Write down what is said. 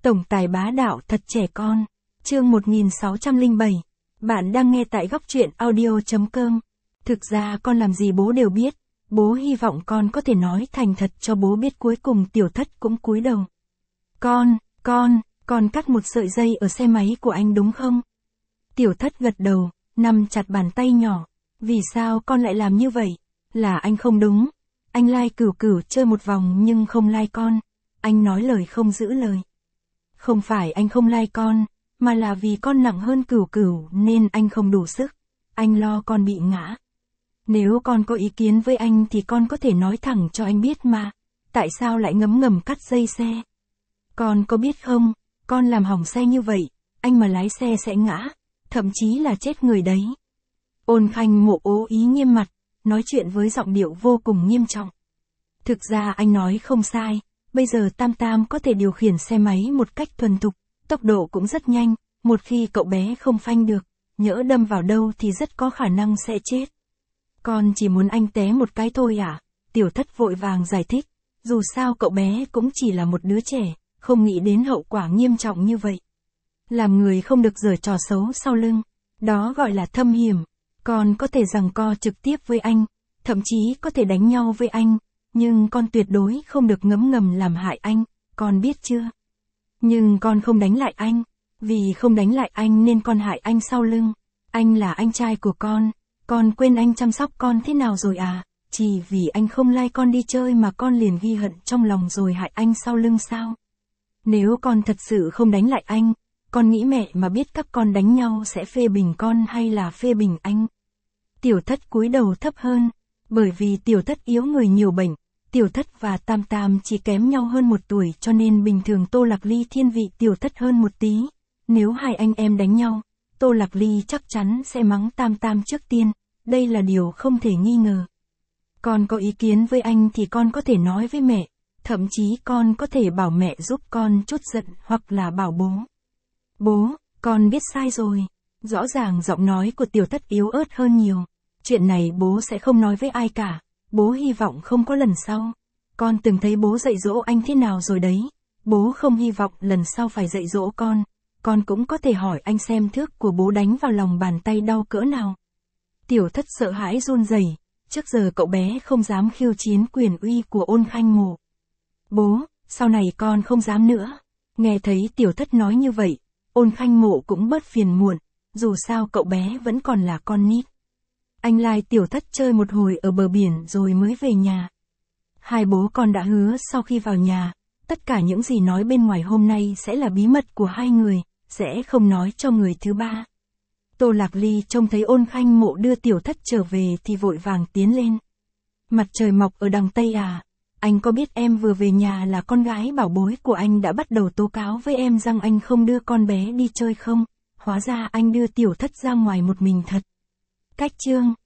Tổng tài bá đạo thật trẻ con. Chương 1607. Bạn đang nghe tại góc truyện audio.com. Thực ra con làm gì bố đều biết. Bố hy vọng con có thể nói thành thật cho bố biết. Cuối cùng Tiểu Thất cũng cúi đầu. Con cắt một sợi dây ở xe máy của anh đúng không? Tiểu Thất gật đầu, nắm chặt bàn tay nhỏ. Vì sao con lại làm như vậy? Là anh không đúng. Anh lai Cửu Cửu chơi một vòng nhưng không lai con. Anh nói lời không giữ lời. Không phải anh không lai con, mà là vì con nặng hơn Cửu Cửu nên anh không đủ sức. Anh lo con bị ngã. Nếu con có ý kiến với anh thì con có thể nói thẳng cho anh biết mà. Tại sao lại ngấm ngầm cắt dây xe? Con có biết không, con làm hỏng xe như vậy, anh mà lái xe sẽ ngã, thậm chí là chết người đấy. Ôn Khanh Mộ ố ý nghiêm mặt, nói chuyện với giọng điệu vô cùng nghiêm trọng. Thực ra anh nói không sai, bây giờ Tam Tam có thể điều khiển xe máy một cách thuần thục, tốc độ cũng rất nhanh, một khi cậu bé không phanh được, nhỡ đâm vào đâu thì rất có khả năng sẽ chết. Con chỉ muốn anh té một cái thôi à? Tiểu Thất vội vàng giải thích, dù sao cậu bé cũng chỉ là một đứa trẻ, không nghĩ đến hậu quả nghiêm trọng như vậy. Làm người không được giở trò xấu sau lưng, đó gọi là thâm hiểm. Con có thể giằng co trực tiếp với anh, thậm chí có thể đánh nhau với anh, nhưng con tuyệt đối không được ngấm ngầm làm hại anh, con biết chưa? Nhưng con không đánh lại anh, vì không đánh lại anh nên con hại anh sau lưng. Anh là anh trai của con quên anh chăm sóc con thế nào rồi à? Chỉ vì anh không lai con đi chơi mà con liền ghi hận trong lòng rồi hại anh sau lưng sao? Nếu con thật sự không đánh lại anh, con nghĩ mẹ mà biết các con đánh nhau sẽ phê bình con hay là phê bình anh? Tiểu Thất cúi đầu thấp hơn, bởi vì Tiểu Thất yếu người nhiều bệnh, Tiểu Thất và Tam Tam chỉ kém nhau hơn 1 tuổi cho nên bình thường Tô Lạc Ly thiên vị Tiểu Thất hơn một tí. Nếu hai anh em đánh nhau, Tô Lạc Ly chắc chắn sẽ mắng Tam Tam trước tiên, đây là điều không thể nghi ngờ. Con có ý kiến với anh thì con có thể nói với mẹ, thậm chí con có thể bảo mẹ giúp con trút giận hoặc là bảo bố. Bố, con biết sai rồi. Rõ ràng giọng nói của Tiểu Thất yếu ớt hơn nhiều. Chuyện này bố sẽ không nói với ai cả, bố hy vọng không có lần sau. Con từng thấy bố dạy dỗ anh thế nào rồi đấy, bố không hy vọng lần sau phải dạy dỗ con cũng có thể hỏi anh xem thước của bố đánh vào lòng bàn tay đau cỡ nào. Tiểu Thất sợ hãi run rẩy, trước giờ cậu bé không dám khiêu chiến quyền uy của Ôn Khanh Mộ. Bố, sau này con không dám nữa. Nghe thấy Tiểu Thất nói như vậy, Ôn Khanh Mộ cũng bớt phiền muộn, dù sao cậu bé vẫn còn là con nít. Anh lai Tiểu Thất chơi một hồi ở bờ biển rồi mới về nhà. Hai bố con đã hứa sau khi vào nhà, tất cả những gì nói bên ngoài hôm nay sẽ là bí mật của hai người, sẽ không nói cho người thứ ba. Tô Lạc Ly trông thấy Ôn Khanh Mộ đưa Tiểu Thất trở về thì vội vàng tiến lên. Mặt trời mọc ở đằng Tây à? Anh có biết em vừa về nhà là con gái bảo bối của anh đã bắt đầu tố cáo với em rằng anh không đưa con bé đi chơi không? Hóa ra anh đưa Tiểu Thất ra ngoài một mình thật. Cách chương